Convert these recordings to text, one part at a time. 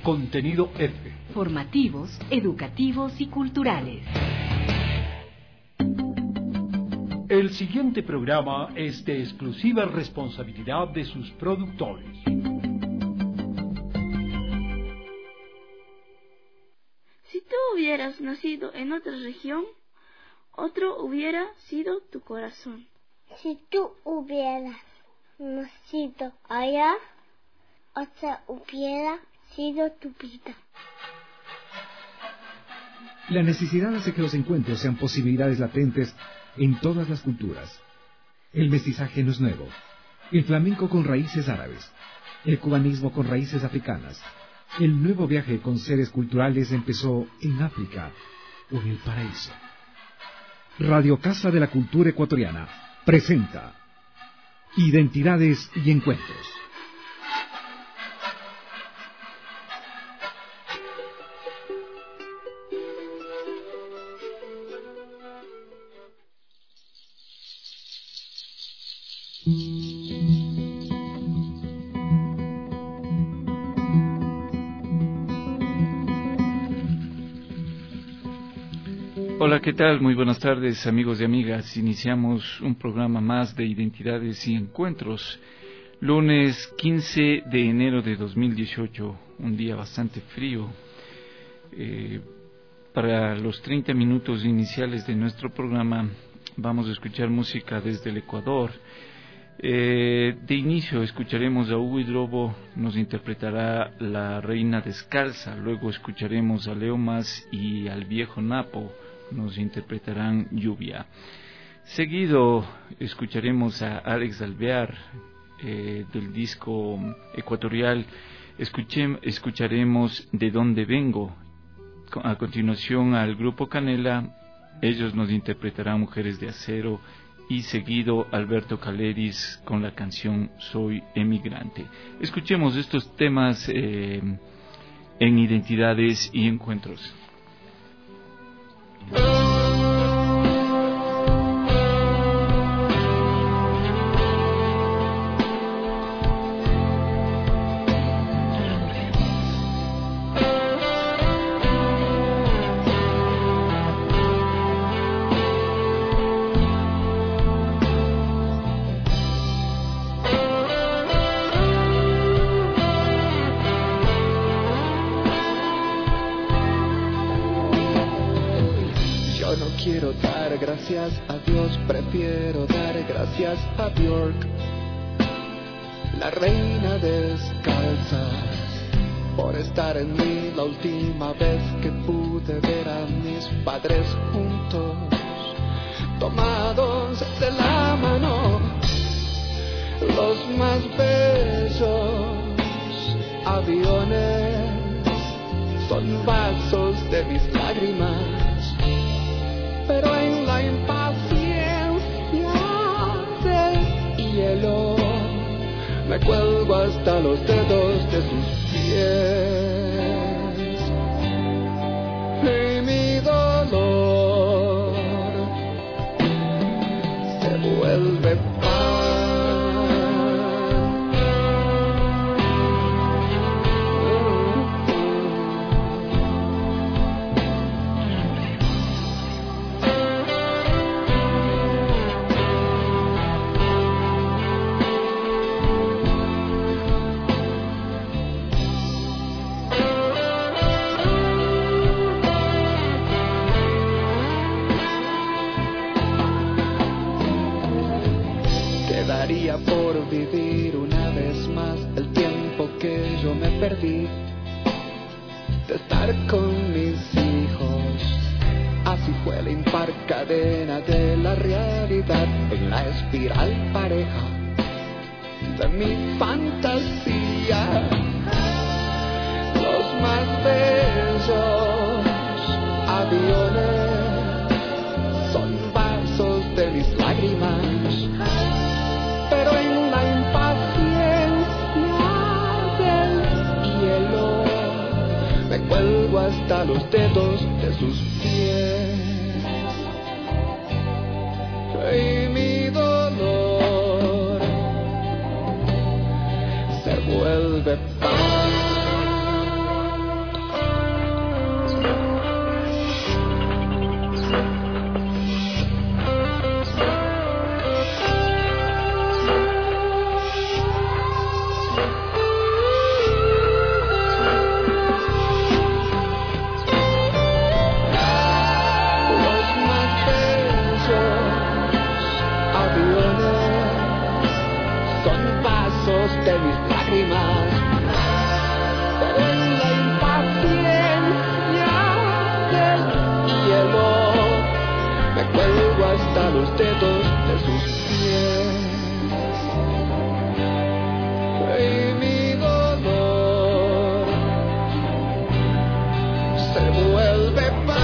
Contenido F. Formativos, educativos y culturales. El siguiente programa es de exclusiva responsabilidad de sus productores. Si tú hubieras nacido en otra región, otro hubiera sido tu corazón. Si tú hubieras nacido allá, otra hubiera sido tu vida. La necesidad hace que los encuentros sean posibilidades latentes en todas las culturas. El mestizaje no es nuevo. El flamenco con raíces árabes. El cubanismo con raíces africanas. El nuevo viaje con seres culturales empezó en África o en el paraíso. Radio Casa de la Cultura Ecuatoriana presenta Identidades y Encuentros. Hola, ¿qué tal? Muy buenas tardes, amigos y amigas. Iniciamos un programa más de Identidades y Encuentros. Lunes 15 de enero de 2018, un día bastante frío. Para los 30 minutos iniciales de nuestro programa vamos a escuchar música desde el Ecuador. De inicio escucharemos a Hugo Hidrobo, nos interpretará La Reina Descalza. Luego escucharemos a Leo Mas y al Viejo Napo, nos interpretarán Lluvia. Seguido escucharemos a Alex Alvear del disco Ecuatorial. Escucharemos De Dónde Vengo. A continuación al grupo Canela, ellos nos interpretarán Mujeres de Acero. Y seguido Alberto Caleris con la canción Soy Emigrante. Escuchemos estos temas en Identidades y Encuentros. Gracias a Dios, prefiero dar gracias a Björk, la reina descalza, por estar en mí la última vez que pude ver a mis padres juntos, tomados de la mano, los más bellos aviones son vasos de mis lágrimas. Pero en la impaciencia del hielo me cuelgo hasta los dedos de sus pies. Y mi dolor se vuelve por vivir una vez más el tiempo que yo me perdí de estar con mis hijos. Así fue la impar cadena de la realidad en la espiral pareja de mi fantasía. Los más bellos aviones son vasos de mis lágrimas. Pero en la impaciencia del hielo me cuelgo hasta los dedos de sus pies. Y mi dolor se vuelve paz. lágrimas, pero en la impaciencia del hielo me cuelgo hasta los dedos de sus pies. Y mi dolor se vuelve paz.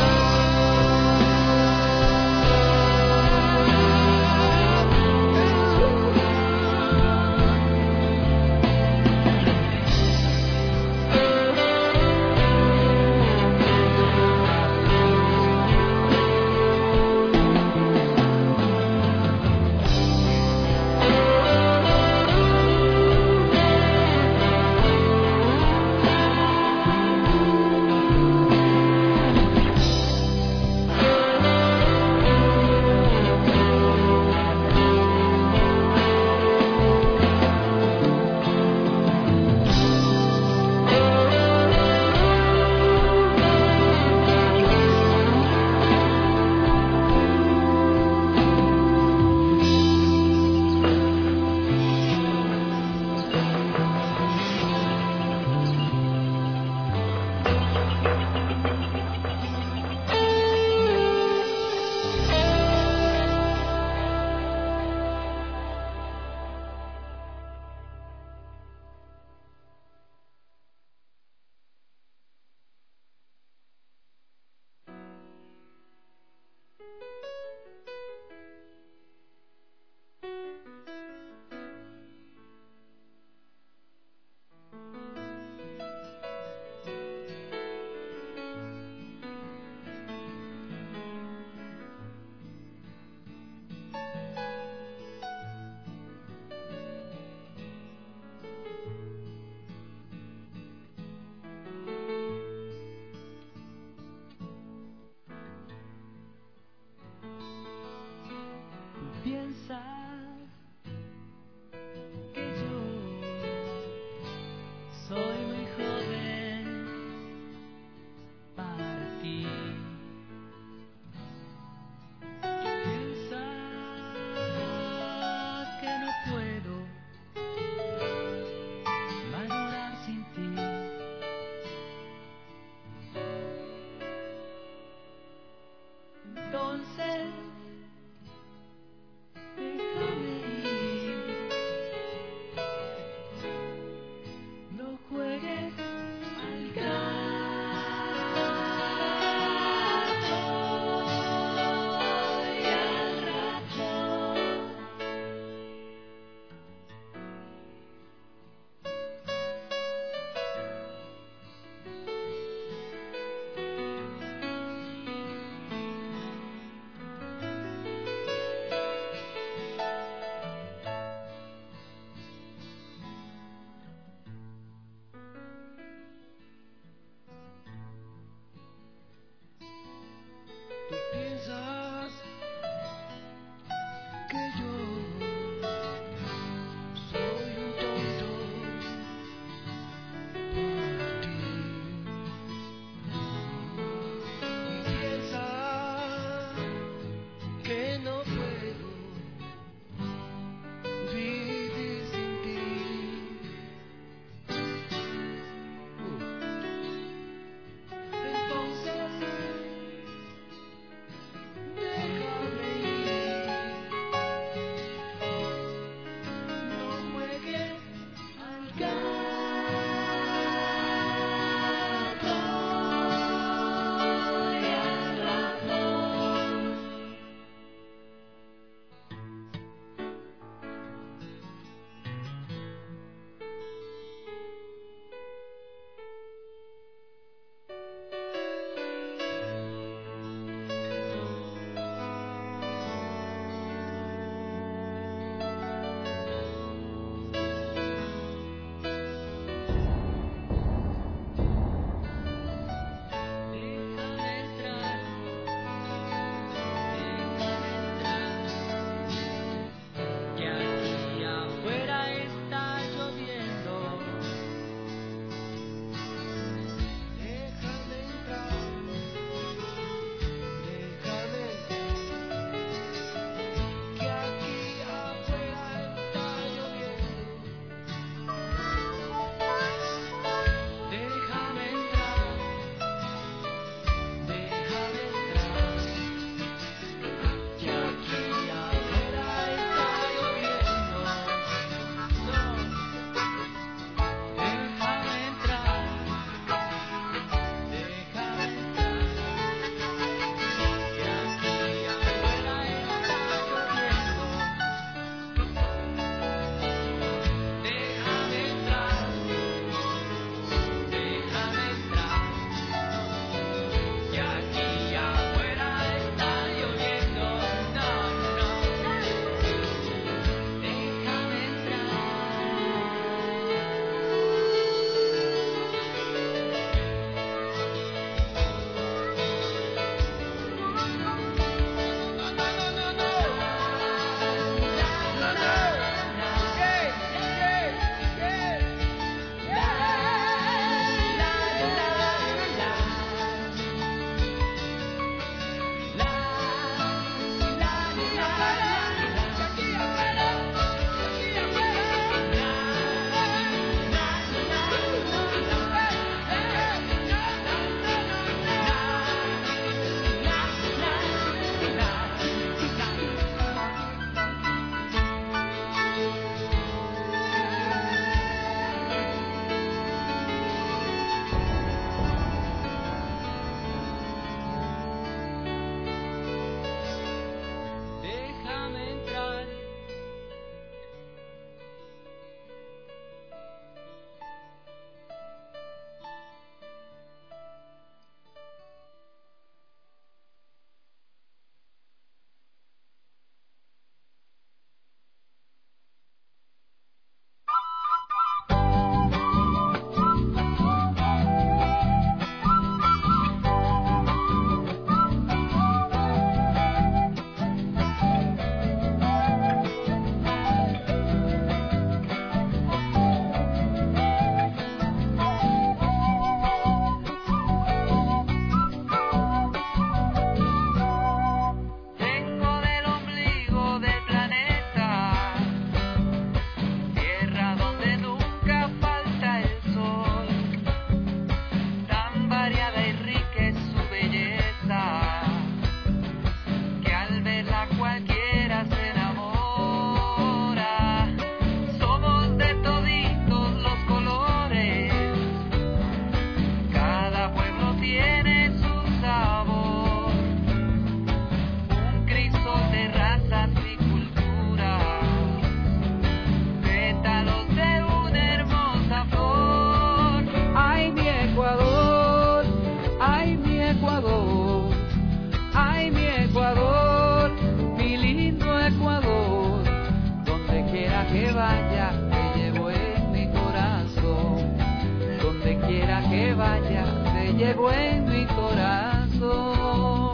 vaya, te llevo en mi corazón.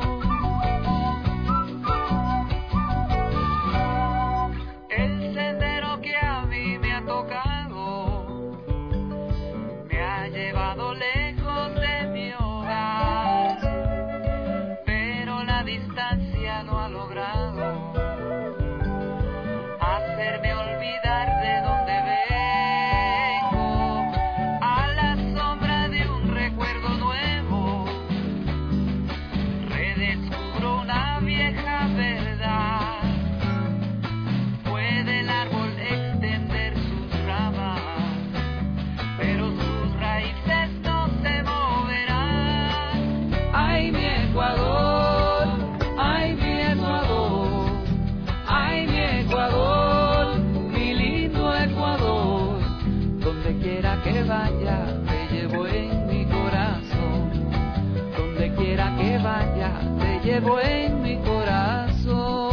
El sendero que a mí me ha tocado me ha llevado lejos de mi hogar, pero la distancia no ha logrado hacerme olvidar de dónde vengo. A la sombra de un recuerdo nuevo redescubro una vieja verdad. Puede el árbol extender sus ramas, pero sus raíces no se moverán. Ay, mi Ecuador, ay, mi Ecuador, ay, mi Ecuador, mi lindo Ecuador. Donde quiera que vaya, te llevo en mi corazón. Donde quiera que vaya, te llevo en mi corazón.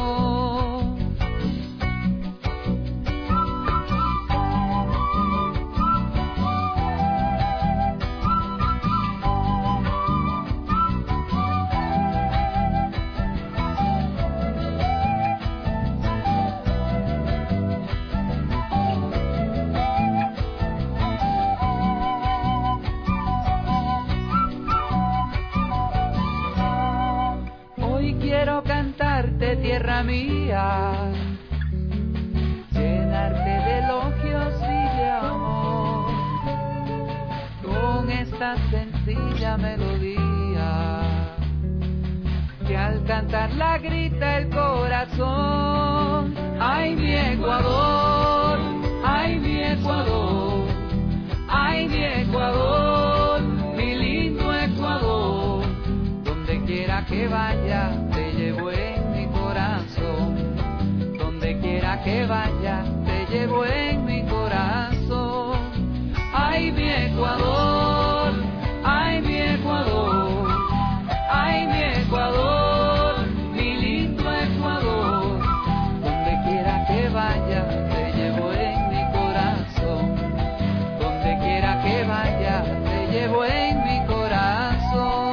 Hoy quiero cantarte, tierra mía, llenarte de elogios y de amor, con esta sencilla melodía que al cantarla grita el corazón. Ay, mi Ecuador, ay, mi Ecuador, ay, mi Ecuador, mi lindo Ecuador. Donde quiera que vaya, te llevo en mi corazón. Donde quiera que vaya, te llevo en mi corazón. Ay, mi Ecuador, ay, mi Ecuador, ay, mi Ecuador, mi lindo Ecuador. Donde quiera que vaya, te llevo en mi corazón. Donde quiera que vaya, te llevo en mi corazón.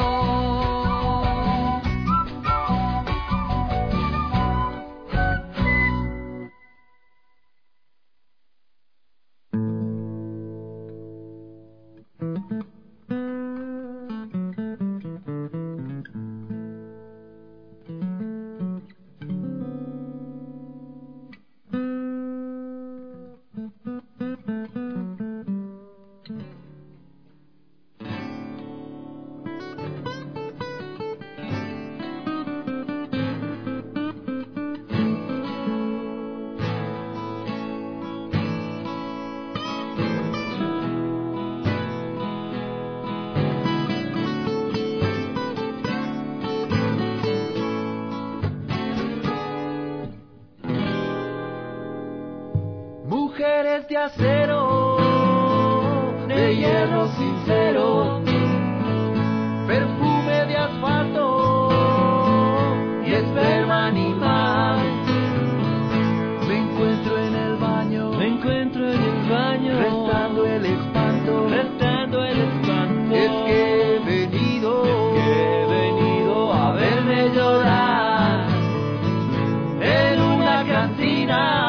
Mujeres de acero, de hierro sincero, perfume de asfalto y esperma animal. Me encuentro en el baño, restando el espanto, Es que he venido a verme llorar en una cantina.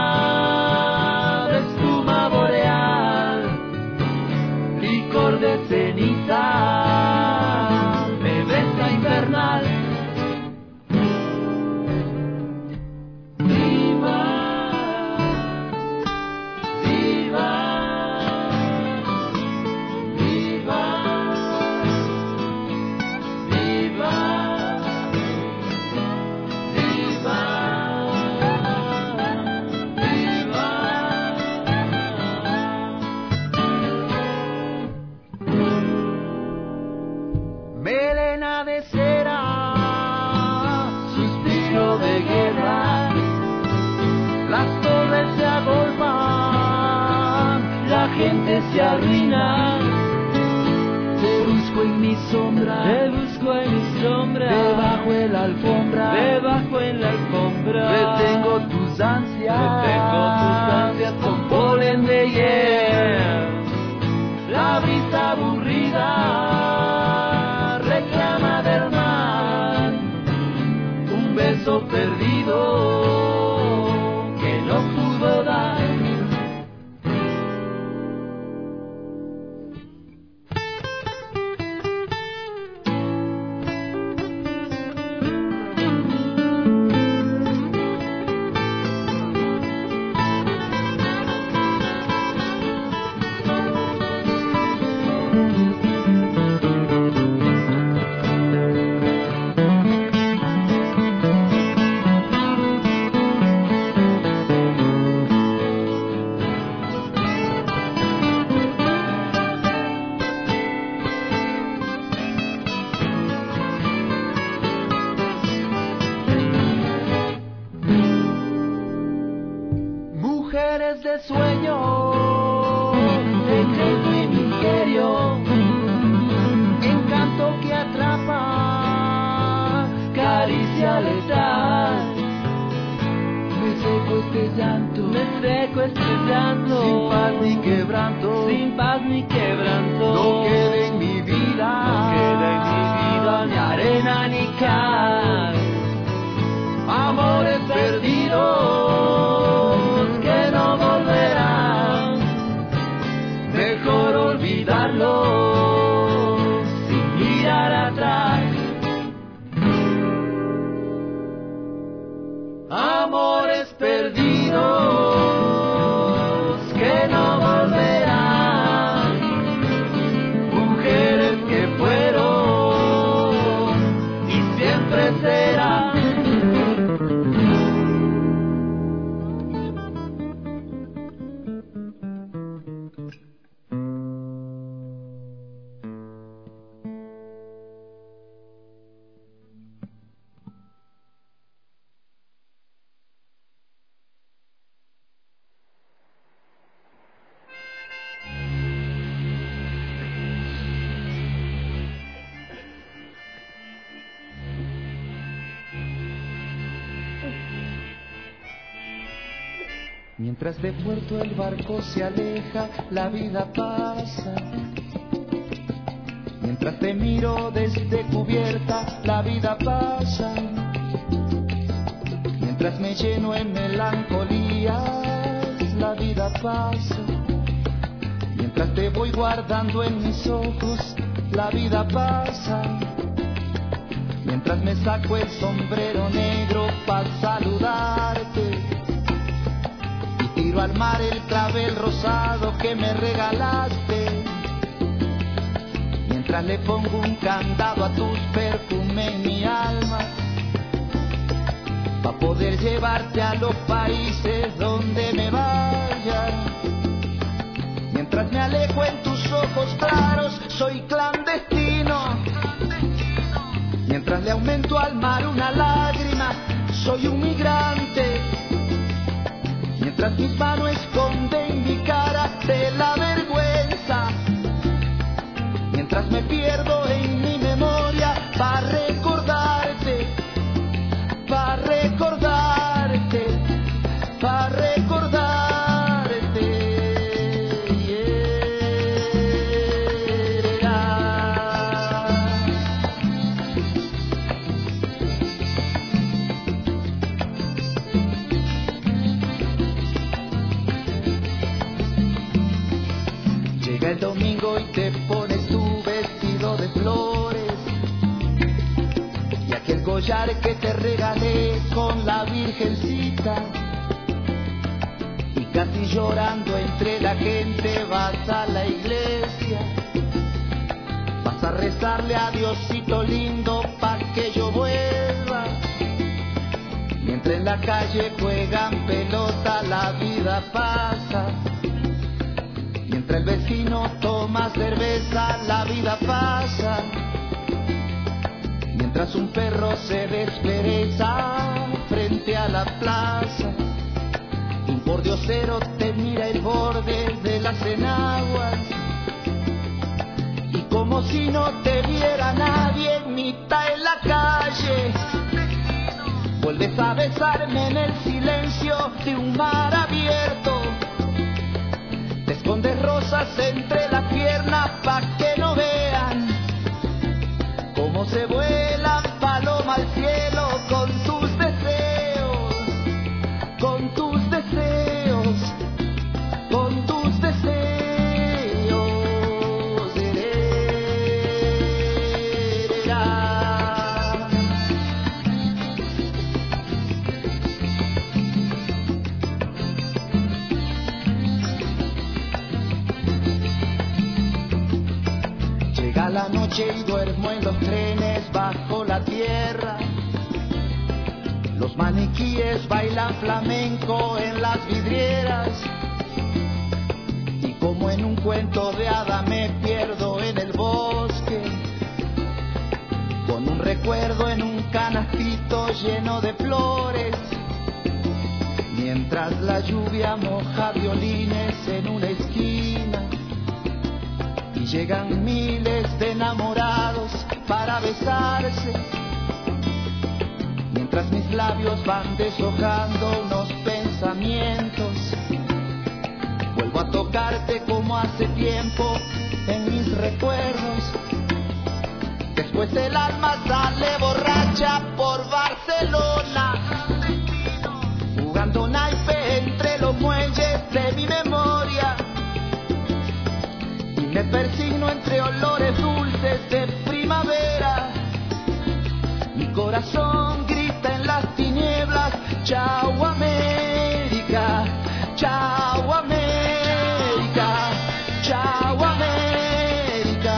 De ceniza, bebesta invernal. Viva, viva, viva, viva, viva, viva. Melena de cera, suspiro de guerra, las torres se agolpan, la gente se arruina. Te busco en mi sombra, debajo en la alfombra, retengo tus ansias, con polen de hiel, la brisa aburrida llanto perdido que no pudo dar. Mujeres de sueño, secreto y misterio, encanto que atrapa, caricia letal. Me seco este llanto, sin paz ni quebranto, no queda en mi vida, ni arena ni cal, amores perdidos que no volverán, mejor olvidarlos sin mirar atrás. Amores perdidos que no volverán, mujeres que fueron y siempre serán. Mientras de puerto el barco se aleja, la vida pasa. Mientras te miro desde cubierta, la vida pasa. Mientras me lleno en melancolías, la vida pasa. Mientras te voy guardando en mis ojos, la vida pasa. Mientras me saco el sombrero negro para saludarte, tiro al mar el clavel rosado que me regalaste. Mientras le pongo un candado a tus perfumes en mi alma, pa' poder llevarte a los países donde me vaya. Mientras me alejo en tus ojos claros, soy clandestino. Mientras le aumento al mar una lágrima, soy un migrante. Mientras mis manos esconden mi cara de la vergüenza, mientras me pierdo en mi memoria para recordarte, para recordarte, para recordarte. El domingo y te pones tu vestido de flores y aquel collar que te regalé con la virgencita, y casi llorando entre la gente vas a la iglesia, vas a rezarle a Diosito lindo pa' que yo vuelva. Mientras en la calle juegan pelota, la vida pasa. Mientras el vecino toma cerveza, la vida pasa. Mientras un perro se despereza frente a la plaza, un pordiosero te mira el borde de las enaguas, y como si no te viera nadie en mitad en la calle, vuelves a besarme en el silencio de un mar abierto. Te escondes rosas entre las piernas pa' que no vean cómo se vuelan paloma al cielo con tus deseos. la noche y duermo en los trenes bajo la tierra. Los maniquíes bailan flamenco en las vidrieras. Y como en un cuento de hada me pierdo en el bosque, con un recuerdo en un canastito lleno de flores, mientras la lluvia moja violines en una esquina y llegan miles de enamorados para besarse, mientras mis labios van deshojando unos pensamientos. Vuelvo a tocarte como hace tiempo en mis recuerdos. Después el alma sale borracha por Barcelona, jugando naipe entre los muelles de mi memoria. Y me persigno entre olores dulces de primavera. Mi corazón grita en las tinieblas: chao América, chao América, chao América.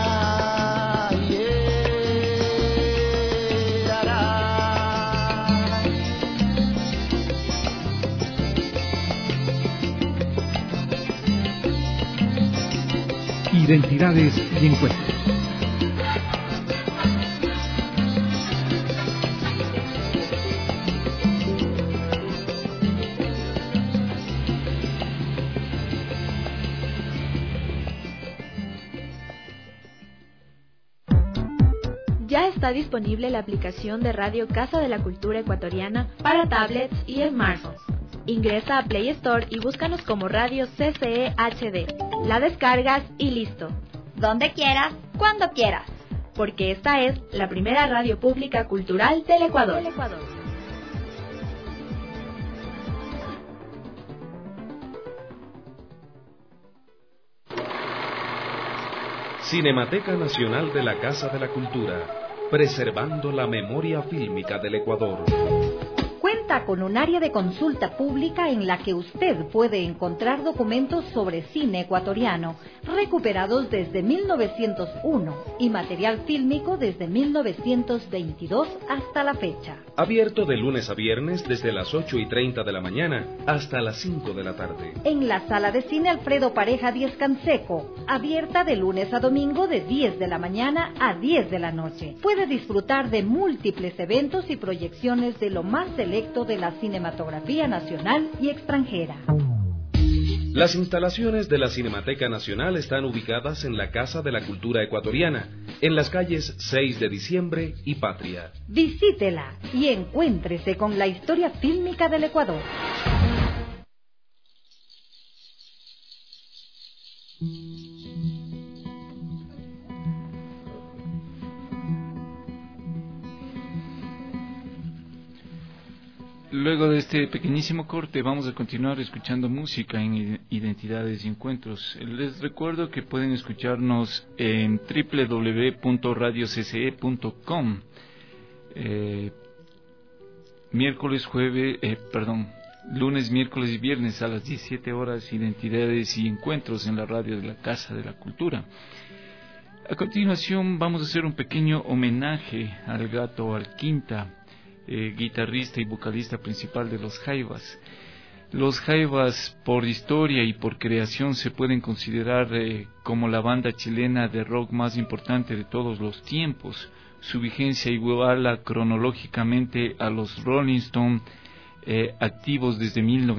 Identidades y encuentros. Ya está disponible la aplicación de Radio Casa de la Cultura Ecuatoriana para tablets y smartphones. Ingresa a Play Store y búscanos como Radio CCE HD. La descargas y listo. Donde quieras, cuando quieras. Porque esta es la primera radio pública cultural del Ecuador. Cinemateca Nacional de la Casa de la Cultura, preservando la memoria fílmica del Ecuador. Cuenta con un área de consulta pública en la que usted puede encontrar documentos sobre cine ecuatoriano recuperados desde 1901 y material fílmico desde 1922 hasta la fecha. Abierto de lunes a viernes desde las 8:30 de la mañana hasta las 5 de la tarde. En la sala de cine Alfredo Pareja 10 Canseco, abierta de lunes a domingo de 10 de la mañana a 10 de la noche. Puede disfrutar de múltiples eventos y proyecciones de lo más selecto de la cinematografía nacional y extranjera. Las instalaciones de la Cinemateca Nacional están ubicadas en la Casa de la Cultura Ecuatoriana, en las calles 6 de Diciembre y Patria. Visítela y encuéntrese con la historia fílmica del Ecuador. Luego de este pequeñísimo corte vamos a continuar escuchando música en Identidades y Encuentros. Les recuerdo que pueden escucharnos en www.radiocce.com lunes, miércoles y viernes a las 17 horas, Identidades y Encuentros en la radio de la Casa de la Cultura. A continuación vamos a hacer un pequeño homenaje al gato Alquinta, guitarrista y vocalista principal de Los Jaivas. Los Jaivas, por historia y por creación, se pueden considerar como la banda chilena de rock más importante de todos los tiempos. Su vigencia iguala cronológicamente a los Rolling Stones, activos desde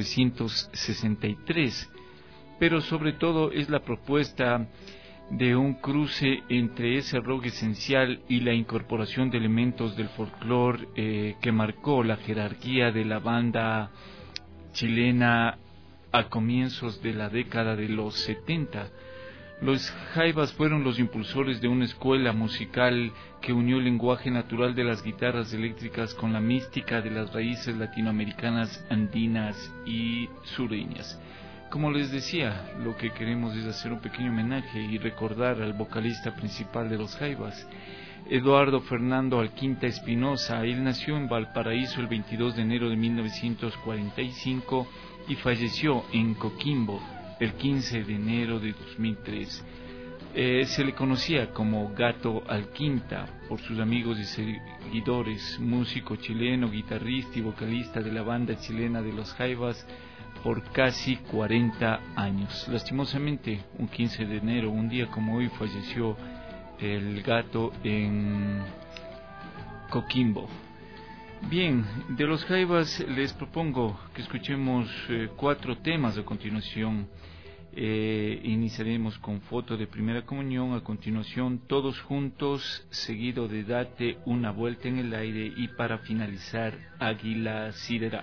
1963, pero sobre todo es la propuesta de un cruce entre ese rock esencial y la incorporación de elementos del folclore que marcó la jerarquía de la banda chilena a comienzos de la década de los 70. Los Jaivas fueron los impulsores de una escuela musical que unió el lenguaje natural de las guitarras eléctricas con la mística de las raíces latinoamericanas, andinas y sureñas. Como les decía, lo que queremos es hacer un pequeño homenaje y recordar al vocalista principal de Los Jaivas, Eduardo Fernando Alquinta Espinosa. Él nació en Valparaíso el 22 de enero de 1945 y falleció en Coquimbo el 15 de enero de 2003. Se le conocía como Gato Alquinta por sus amigos y seguidores, músico chileno, guitarrista y vocalista de la banda chilena de Los Jaivas por casi 40 años. Lastimosamente, un 15 de enero, un día como hoy, falleció el Gato en Coquimbo. Bien, de Los Jaivas les propongo que escuchemos 4 temas a continuación. Iniciaremos con Foto de Primera Comunión, a continuación Todos Juntos, seguido de Date una Vuelta en el Aire y para finalizar Águila Sideral.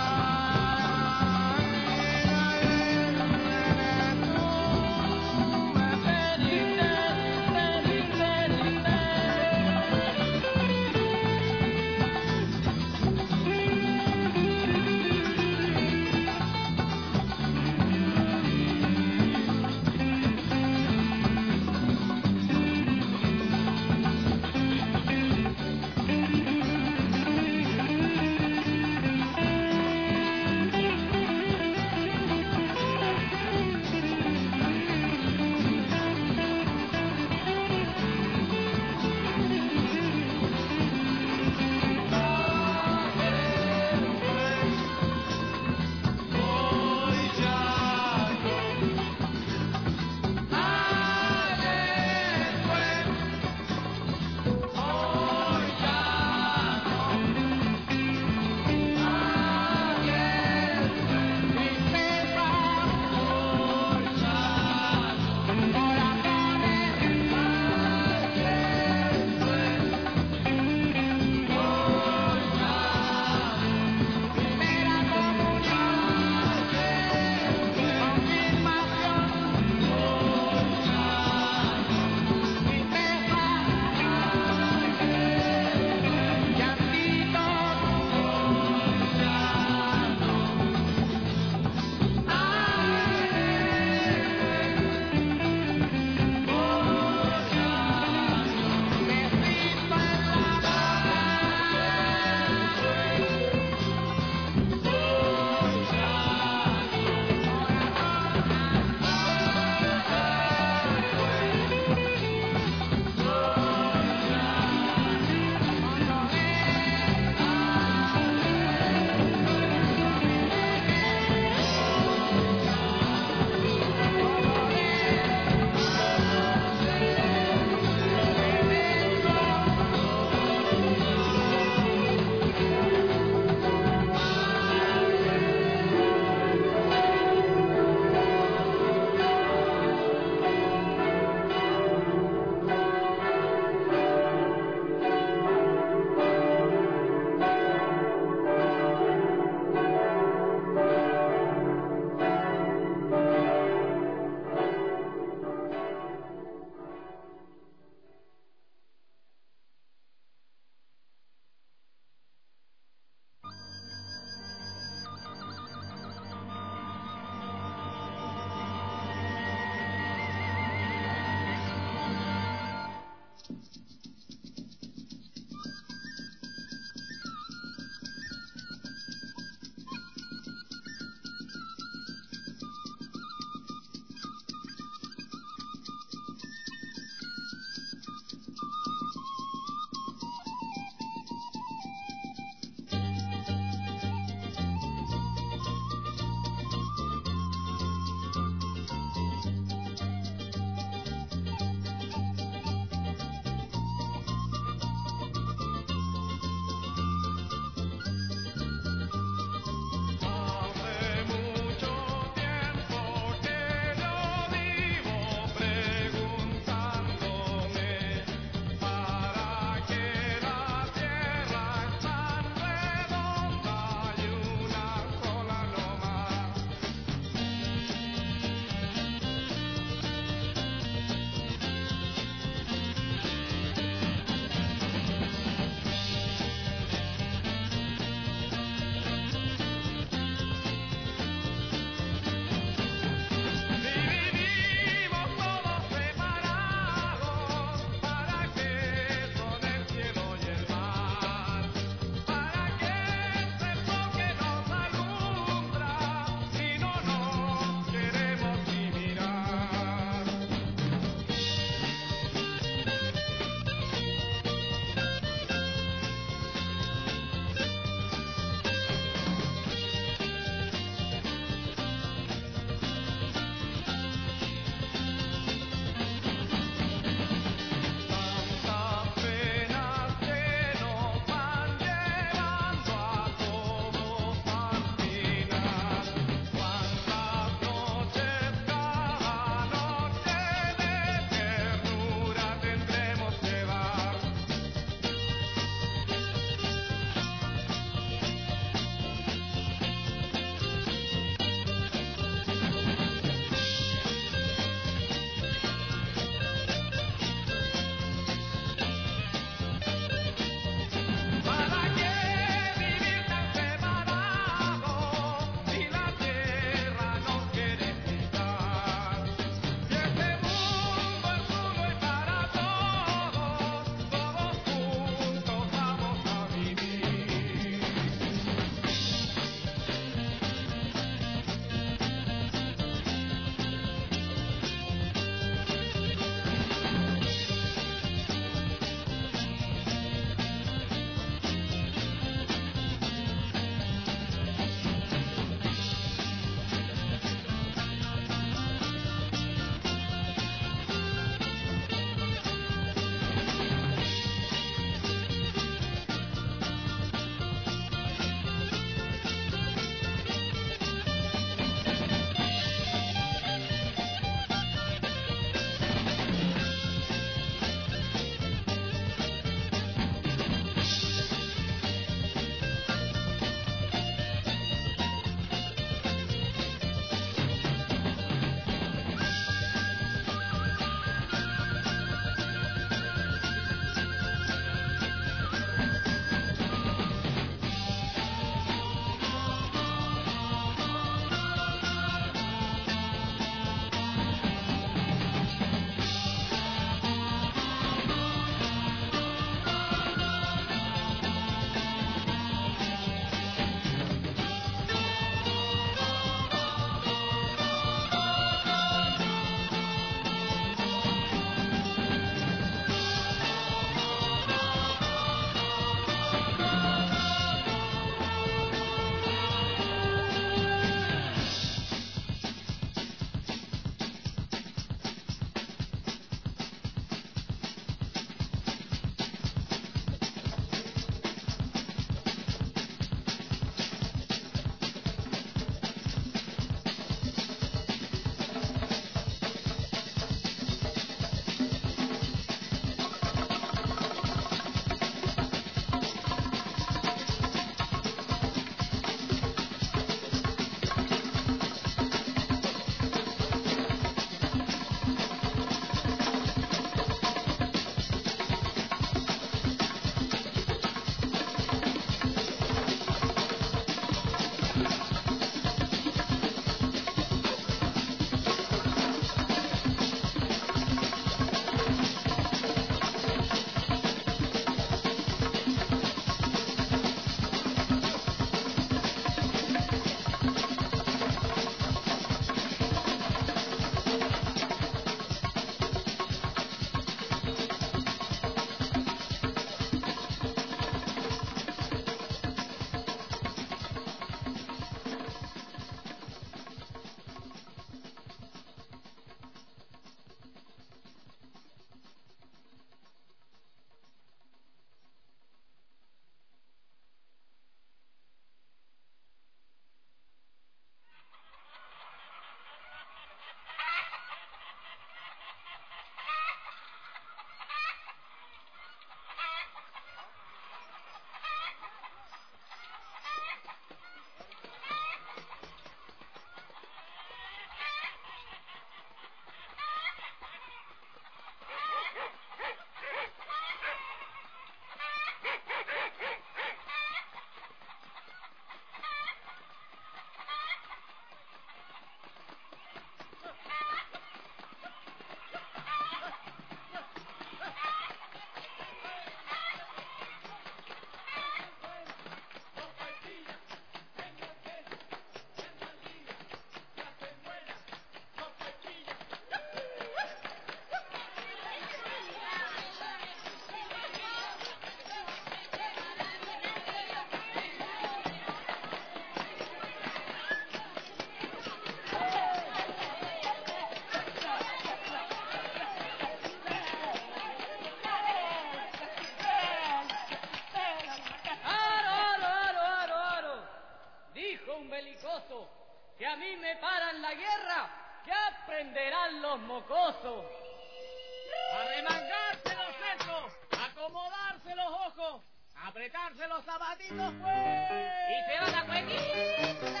aprenderán los mocosos. Arremangarse los sesos, acomodarse los ojos, apretarse los zapatitos, pues. Y se van a cuequita.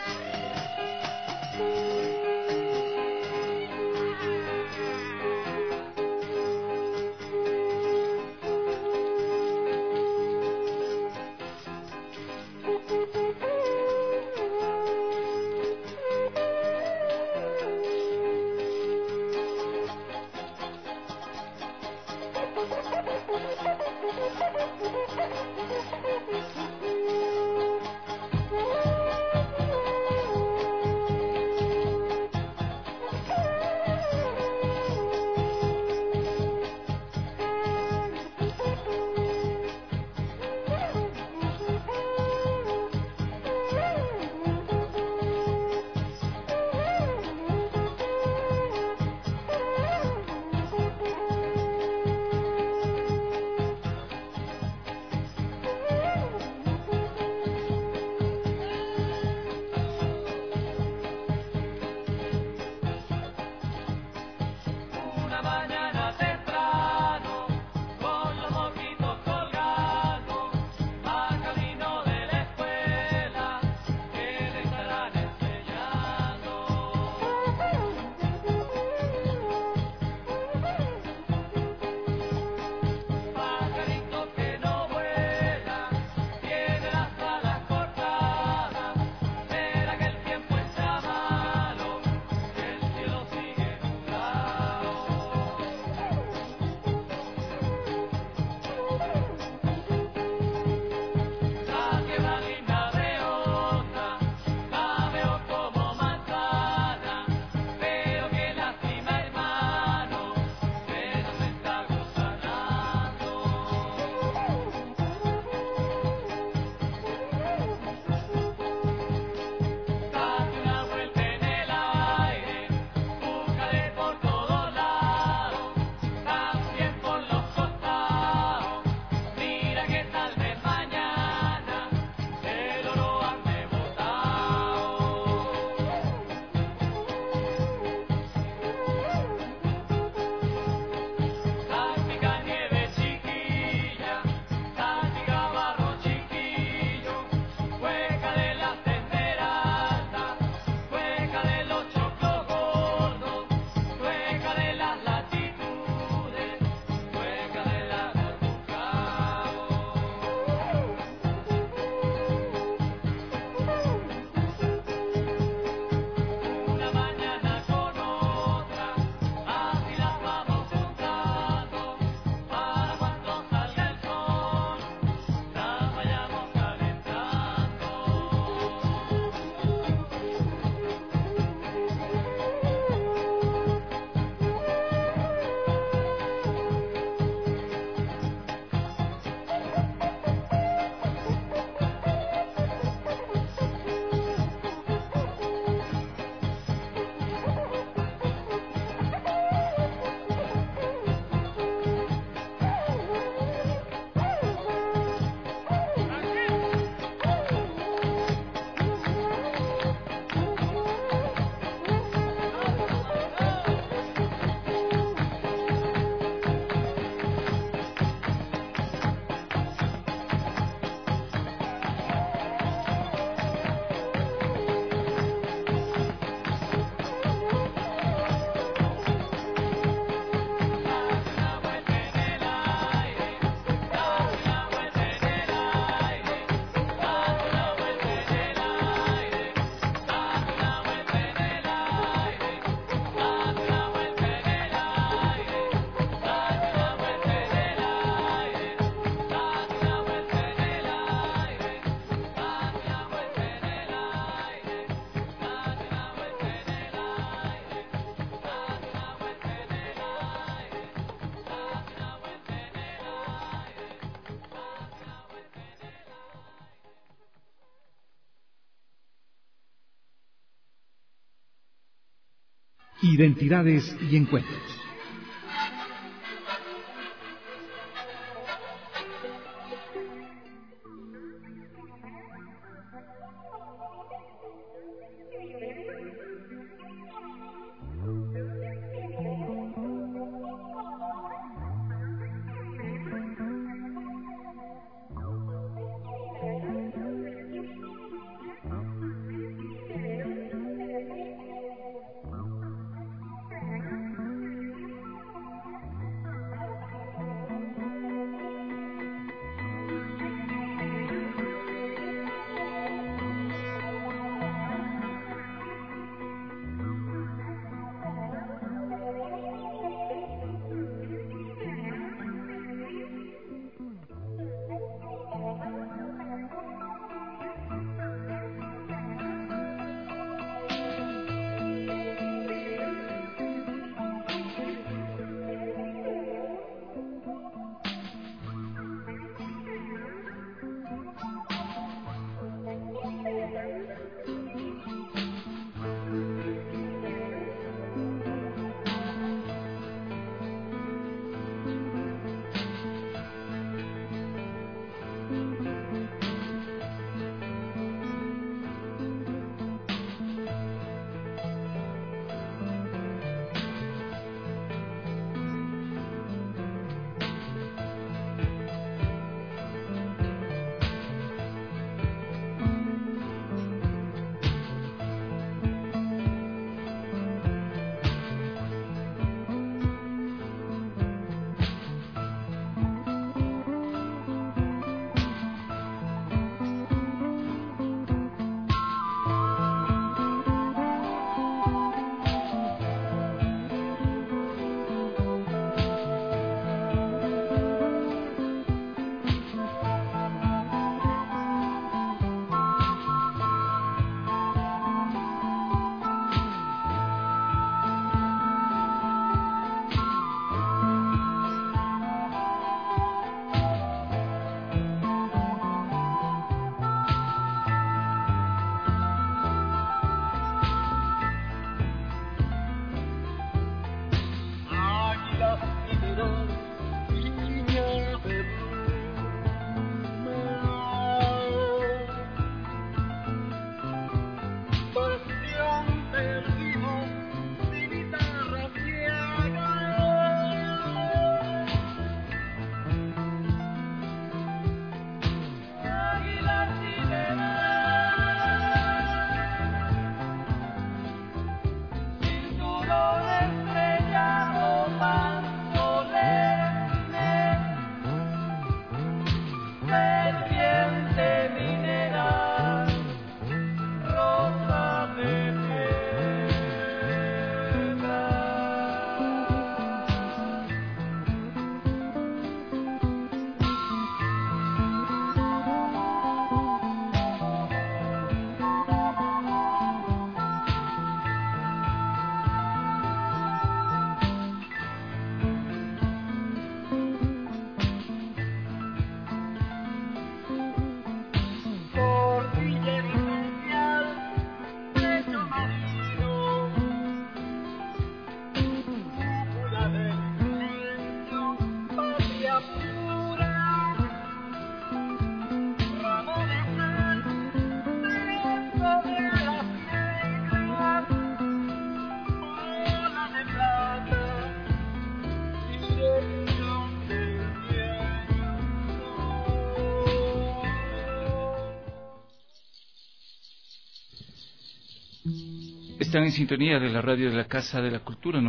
Identidades y encuentros. Están en sintonía de la radio de la Casa de la Cultura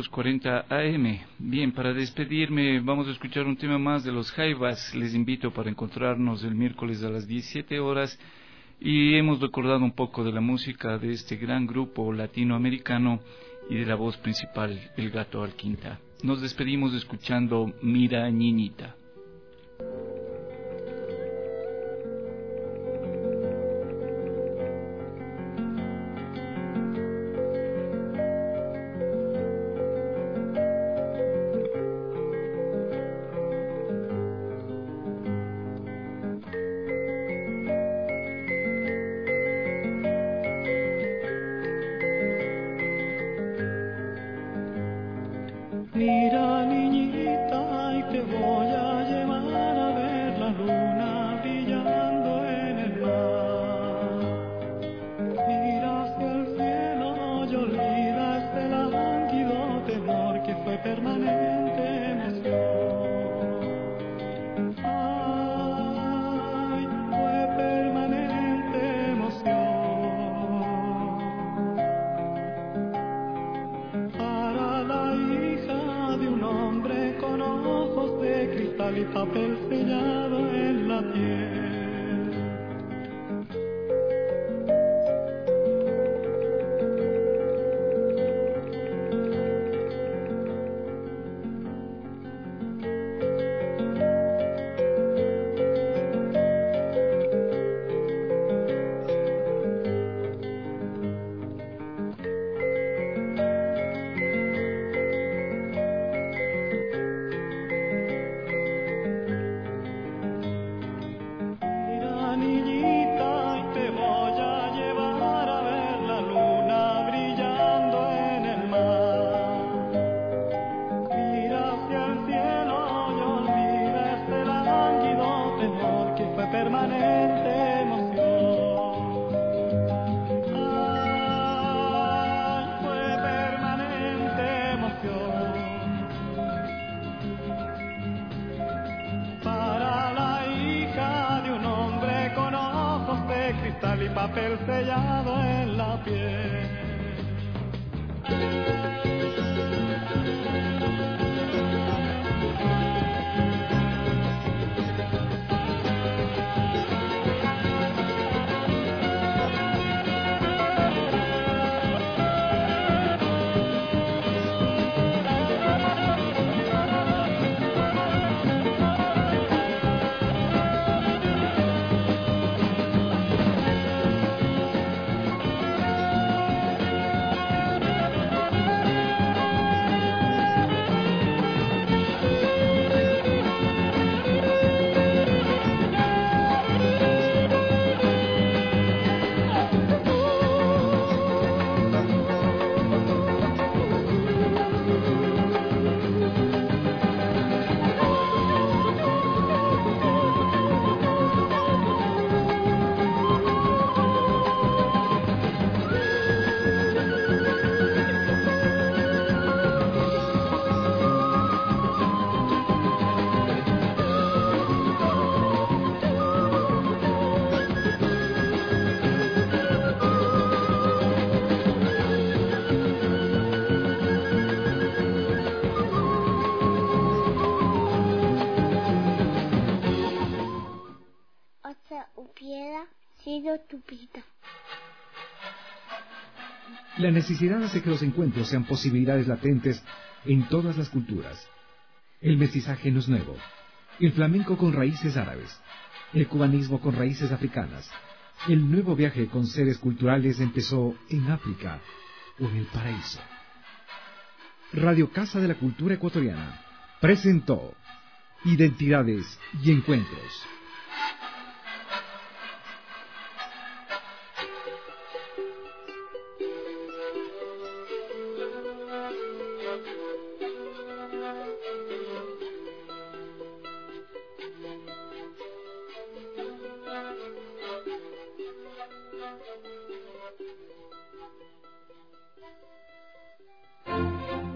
940 AM. Bien, para despedirme vamos a escuchar un tema más de los Jaivas. Les invito para encontrarnos el miércoles a las 17 horas y hemos recordado un poco de la música de este gran grupo latinoamericano y de la voz principal, el Gato Alquinta. Nos despedimos escuchando Mira Niñita. Mira niñita y te voy a cristal y papel sellado en la piel. Hubiera sido tu vida. La necesidad hace que los encuentros sean posibilidades latentes en todas las culturas. El mestizaje no es nuevo. El flamenco con raíces árabes. El cubanismo con raíces africanas. El nuevo viaje con seres culturales empezó en África o en el paraíso. Radio Casa de la Cultura Ecuatoriana presentó Identidades y Encuentros.